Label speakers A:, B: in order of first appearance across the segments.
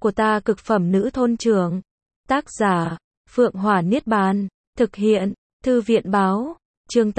A: của ta cực phẩm nữ thôn trưởng. Tác giả, Phượng Hỏa Niết Bàn. Thực hiện, Thư viện báo. Chương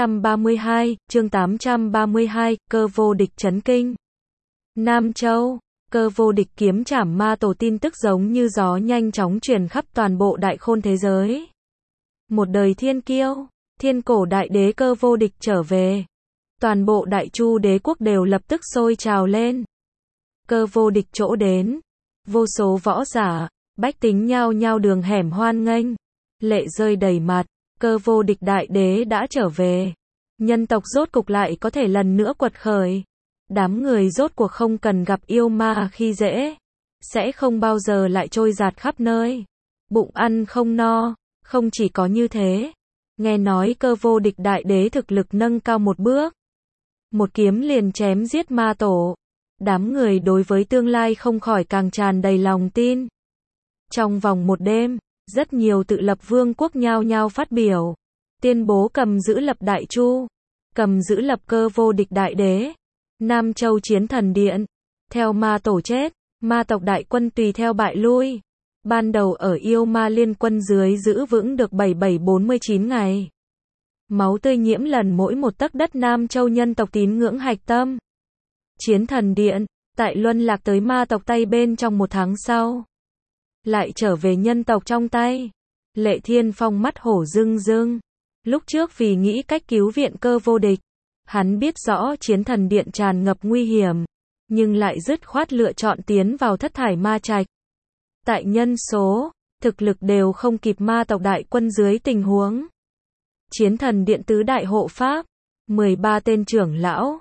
A: 832, cơ vô địch chấn kinh. Nam Châu, cơ vô địch kiếm trảm ma tổ tin tức giống như gió nhanh chóng truyền khắp toàn bộ đại khôn thế giới. Một đời thiên kiêu, thiên cổ đại đế cơ vô địch trở về. Toàn bộ đại chu đế quốc đều lập tức sôi trào lên. Cơ vô địch chỗ đến, vô số võ giả, bách tính nhao nhao đường hẻm hoan nghênh, lệ rơi đầy mặt, cơ vô địch đại đế đã trở về. Nhân tộc rốt cục lại có thể lần nữa quật khởi. Đám người rốt cuộc không cần gặp yêu ma khi dễ, sẽ không bao giờ lại trôi dạt khắp nơi, bụng ăn không no. Không chỉ có như thế, nghe nói cơ vô địch đại đế thực lực nâng cao một bước, một kiếm liền chém giết ma tổ. Đám người đối với tương lai không khỏi càng tràn đầy lòng tin. Trong vòng một đêm, rất nhiều tự lập vương quốc nhao nhao phát biểu, tuyên bố cầm giữ lập Đại Chu, cầm giữ lập cơ vô địch đại đế. Nam Châu chiến thần điện, theo ma tổ chết, ma tộc đại quân tùy theo bại lui. Ban đầu ở yêu ma liên quân dưới giữ vững được 7749 ngày. Máu tươi nhiễm lần mỗi một tấc đất Nam Châu nhân tộc tín ngưỡng hạch tâm. Chiến thần điện, tại luân lạc tới ma tộc tay bên trong một tháng sau, lại trở về nhân tộc trong tay. Lệ Thiên Phong mắt hổ rưng rưng. Lúc trước vì nghĩ cách cứu viện cơ vô địch, hắn biết rõ chiến thần điện tràn ngập nguy hiểm, nhưng lại dứt khoát lựa chọn tiến vào thất thải ma trạch. Tại nhân số, thực lực đều không kịp ma tộc đại quân dưới tình huống. Chiến thần điện tứ đại hộ pháp, 13 tên trưởng lão,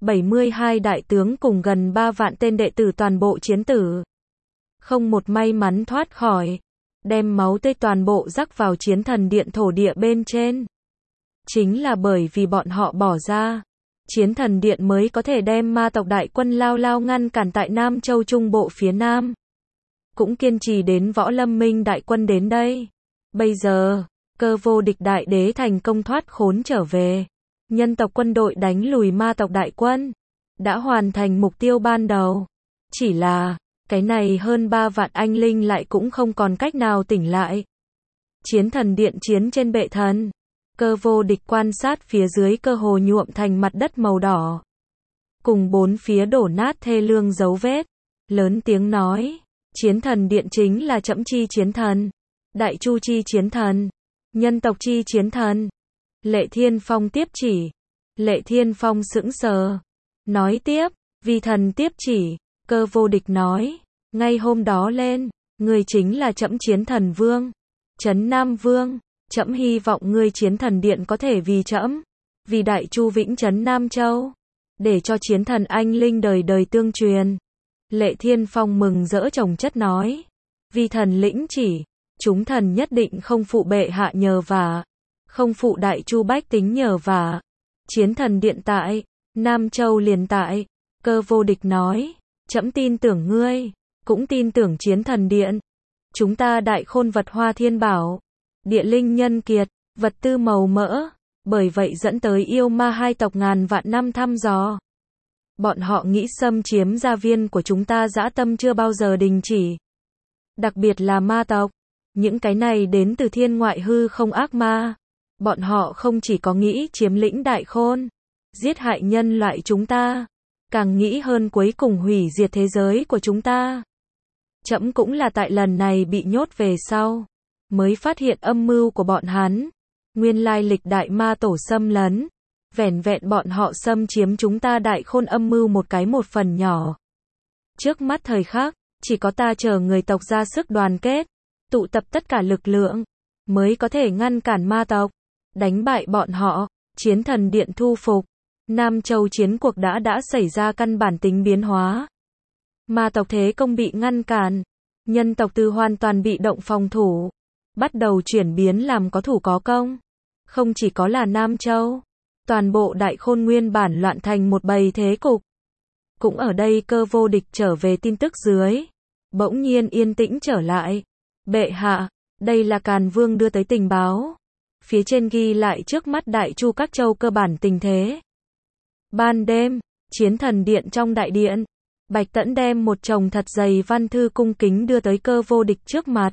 A: 72 đại tướng cùng gần 3 vạn tên đệ tử toàn bộ chiến tử. Không một may mắn thoát khỏi, đem máu tươi toàn bộ rắc vào chiến thần điện thổ địa bên trên. Chính là bởi vì bọn họ bỏ ra, chiến thần điện mới có thể đem ma tộc đại quân lao lao ngăn cản tại Nam Châu Trung Bộ phía Nam. Cũng kiên trì đến Võ Lâm Minh đại quân đến đây. Bây giờ, cơ vô địch đại đế thành công thoát khốn trở về. Nhân tộc quân đội đánh lùi ma tộc đại quân, đã hoàn thành mục tiêu ban đầu. Chỉ là, cái này hơn 3 vạn anh linh lại cũng không còn cách nào tỉnh lại. Chiến thần điện chiến trên bệ thần, cơ vô địch quan sát phía dưới cơ hồ nhuộm thành mặt đất màu đỏ, cùng bốn phía đổ nát thê lương dấu vết, lớn tiếng nói, chiến thần điện chính là trẫm chi chiến thần, Đại Chu chi chiến thần, nhân tộc chi chiến thần. Lệ Thiên Phong tiếp chỉ. Lệ Thiên Phong sững sờ, nói tiếp, vì thần tiếp chỉ. Cơ vô địch nói, ngay hôm đó lên, ngươi chính là trẫm chiến thần vương, Trấn Nam Vương. Trẫm hy vọng ngươi chiến thần điện có thể vì trẫm, vì Đại Chu vĩnh trấn Nam Châu, để cho chiến thần anh linh đời đời tương truyền. Lệ Thiên Phong mừng rỡ chồng chất nói, vì thần lĩnh chỉ, chúng thần nhất định không phụ bệ hạ nhờ vả, không phụ Đại Chu bách tính nhờ vả. Chiến thần điện tại, Nam Châu liền tại. Cơ vô địch nói, trẫm tin tưởng ngươi, cũng tin tưởng chiến thần điện. Chúng ta đại khôn vật hoa thiên bảo, địa linh nhân kiệt, vật tư màu mỡ, bởi vậy dẫn tới yêu ma hai tộc ngàn vạn năm thăm dò. Bọn họ nghĩ xâm chiếm gia viên của chúng ta dã tâm chưa bao giờ đình chỉ. Đặc biệt là ma tộc, những cái này đến từ thiên ngoại hư không ác ma. Bọn họ không chỉ có nghĩ chiếm lĩnh đại khôn, giết hại nhân loại chúng ta, càng nghĩ hơn cuối cùng hủy diệt thế giới của chúng ta. Trẫm cũng là tại lần này bị nhốt về sau, mới phát hiện âm mưu của bọn hắn. Nguyên lai lịch đại ma tổ xâm lấn, vẻn vẹn bọn họ xâm chiếm chúng ta đại khôn âm mưu một phần nhỏ. Trước mắt thời khắc, chỉ có ta chờ người tộc ra sức đoàn kết, tụ tập tất cả lực lượng, mới có thể ngăn cản ma tộc, đánh bại bọn họ. Chiến thần điện thu phục, Nam Châu chiến cuộc đã xảy ra căn bản tính biến hóa. Ma tộc thế công bị ngăn cản, nhân tộc từ hoàn toàn bị động phòng thủ, bắt đầu chuyển biến làm có thủ có công. Không chỉ có là Nam Châu, toàn bộ đại khôn nguyên bản loạn thành một bầy thế cục. Cũng ở đây cơ vô địch trở về tin tức dưới, bỗng nhiên yên tĩnh trở lại. Bệ hạ, đây là Càn Vương đưa tới tình báo. Phía trên ghi lại trước mắt Đại Chu các châu cơ bản tình thế. Ban đêm, chiến thần điện trong đại điện, Bạch Tẫn đem một chồng thật dày văn thư cung kính đưa tới Cơ Vô Địch trước mặt.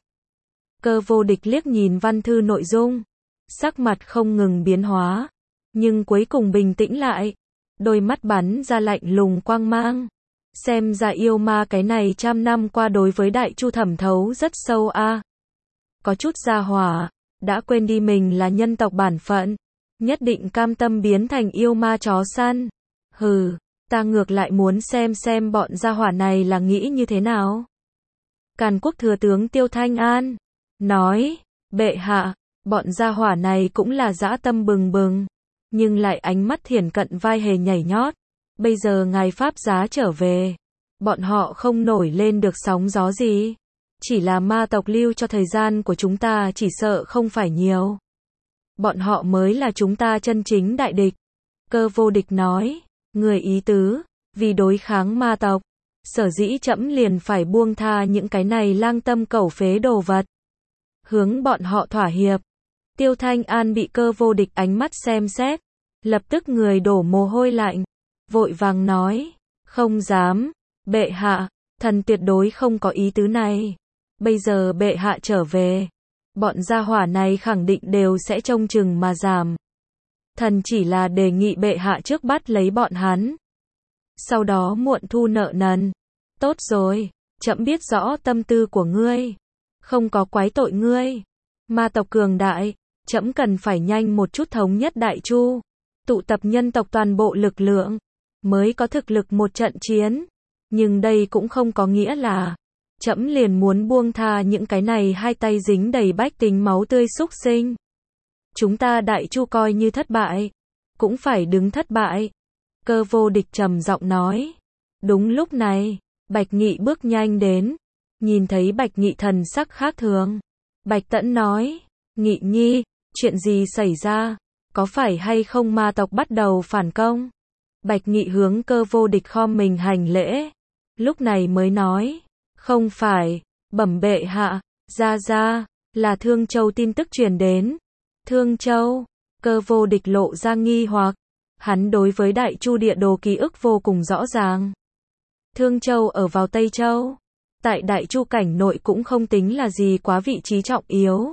A: Cơ Vô Địch liếc nhìn văn thư nội dung, sắc mặt không ngừng biến hóa, nhưng cuối cùng bình tĩnh lại, đôi mắt bắn ra lạnh lùng quang mang. Xem ra yêu ma cái này trăm năm qua đối với Đại Chu thẩm thấu rất sâu a. Có chút gia hỏa, đã quên đi mình là nhân tộc bản phận, nhất định cam tâm biến thành yêu ma chó săn. Hừ, ta ngược lại muốn xem bọn gia hỏa này là nghĩ như thế nào. Càn Quốc thừa tướng Tiêu Thanh An nói, bệ hạ, bọn gia hỏa này cũng là dã tâm bừng bừng, nhưng lại ánh mắt thiển cận vai hề nhảy nhót. Bây giờ ngài pháp giá trở về, bọn họ không nổi lên được sóng gió gì. Chỉ là ma tộc lưu cho thời gian của chúng ta chỉ sợ không phải nhiều. Bọn họ mới là chúng ta chân chính đại địch. Cơ Vô Địch nói, người ý tứ, vì đối kháng ma tộc, sở dĩ trẫm liền phải buông tha những cái này lang tâm cẩu phế đồ vật. Hướng bọn họ thỏa hiệp. Tiêu Thanh An bị Cơ Vô Địch ánh mắt xem xét, lập tức người đổ mồ hôi lạnh, vội vàng nói, không dám, bệ hạ, thần tuyệt đối không có ý tứ này. Bây giờ bệ hạ trở về, bọn gia hỏa này khẳng định đều sẽ trông chừng mà giảm. Thần chỉ là đề nghị bệ hạ trước bắt lấy bọn hắn, sau đó muộn thu nợ nần. Tốt rồi, trẫm biết rõ tâm tư của ngươi, không có quái tội ngươi. Ma tộc cường đại, trẫm cần phải nhanh một chút thống nhất Đại Chu, tụ tập nhân tộc toàn bộ lực lượng, mới có thực lực một trận chiến. Nhưng đây cũng không có nghĩa là trẫm liền muốn buông tha những cái này hai tay dính đầy bách tính máu tươi xúc sinh. Chúng ta Đại Chu coi như thất bại, cũng phải đứng thất bại. Cơ Vô Địch trầm giọng nói. Đúng lúc này, Bạch Nghị bước nhanh đến, nhìn thấy Bạch Nghị thần sắc khác thường. Bạch Tẫn nói, Nghị nhi, chuyện gì xảy ra, có phải hay không ma tộc bắt đầu phản công? Bạch Nghị hướng Cơ Vô Địch khom mình hành lễ, lúc này mới nói, không phải, bẩm bệ hạ, ra, là Thương Châu tin tức truyền đến. Thương Châu, Cơ Vô Địch lộ ra nghi hoặc, hắn đối với Đại Chu địa đồ ký ức vô cùng rõ ràng. Thương Châu ở vào Tây Châu, tại Đại Chu cảnh nội cũng không tính là gì quá vị trí trọng yếu.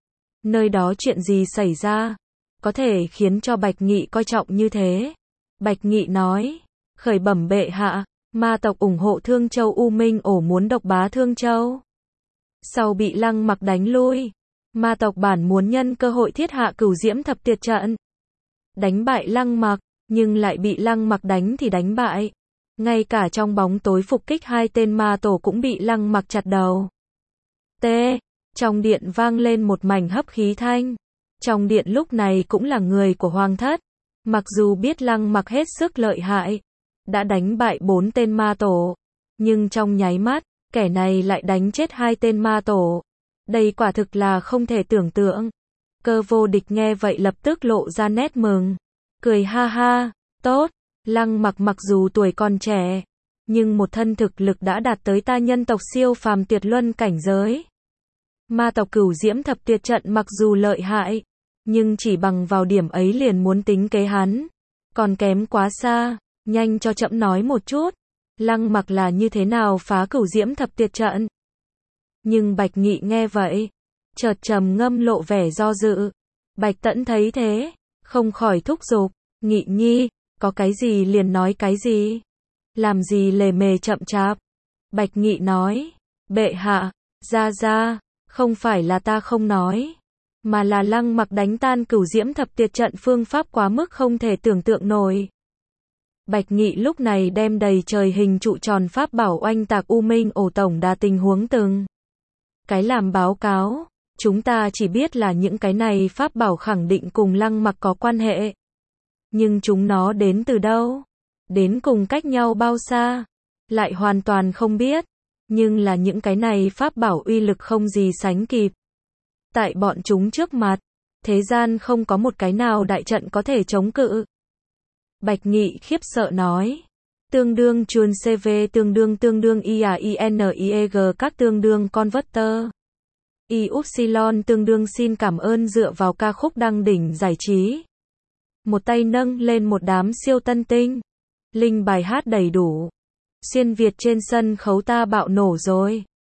A: Nơi đó chuyện gì xảy ra, có thể khiến cho Bạch Nghị coi trọng như thế? Bạch Nghị nói, khởi bẩm bệ hạ, ma tộc ủng hộ Thương Châu U Minh ổ muốn độc bá Thương Châu. Sau bị Lăng Mặc đánh lui, ma tộc bản muốn nhân cơ hội thiết hạ Cửu Diễm Thập Tuyệt trận, đánh bại Lăng Mặc, nhưng lại bị Lăng Mặc đánh thì đánh bại. Ngay cả trong bóng tối phục kích hai tên ma tổ cũng bị Lăng Mặc chặt đầu. T. Trong điện vang lên một mảnh hấp khí thanh. Trong điện lúc này cũng là người của Hoàng thất. Mặc dù biết Lăng Mặc hết sức lợi hại, đã đánh bại 4 tên ma tổ, nhưng trong nháy mắt, kẻ này lại đánh chết 2 tên ma tổ. Đây quả thực là không thể tưởng tượng. Cơ Vô Địch nghe vậy lập tức lộ ra nét mừng, cười ha ha, tốt, Lăng Mặc mặc dù tuổi còn trẻ, nhưng một thân thực lực đã đạt tới ta nhân tộc siêu phàm tuyệt luân cảnh giới. Ma tộc Cửu Diễm Thập Tuyệt trận mặc dù lợi hại, nhưng chỉ bằng vào điểm ấy liền muốn tính kế hắn, còn kém quá xa. Nhanh cho trẫm nói một chút, Lăng Mặc là như thế nào phá Cửu Diễm Thập Tuyệt trận? Nhưng Bạch Nghị nghe vậy, chợt trầm ngâm lộ vẻ do dự. Bạch Tẫn thấy thế, không khỏi thúc giục, Nghị nhi, có cái gì liền nói cái gì, làm gì lề mề chậm chạp. Bạch Nghị nói, bệ hạ, ra, không phải là ta không nói, mà là Lăng Mặc đánh tan Cửu Diễm Thập Tuyệt trận phương pháp quá mức không thể tưởng tượng nổi. Bạch Nghị lúc này đem đầy trời hình trụ tròn pháp bảo oanh tạc U Minh ổ tổng đa tình huống từng cái làm báo cáo. Chúng ta chỉ biết là những cái này pháp bảo khẳng định cùng Lăng Mặc có quan hệ. Nhưng chúng nó đến từ đâu? Đến cùng cách nhau bao xa? Lại hoàn toàn không biết. Nhưng là những cái này pháp bảo uy lực không gì sánh kịp. Tại bọn chúng trước mặt, thế gian không có một cái nào đại trận có thể chống cự. Bạch Nghị khiếp sợ nói. Tương đương chuồn CV tương đương IAINIEG các tương đương converter. Y-Upsilon tương đương xin cảm ơn dựa vào ca khúc đăng đỉnh giải trí. Một tay nâng lên một đám siêu tân tinh. Linh bài hát đầy đủ. Xuyên Việt trên sân khấu ta bạo nổ rồi.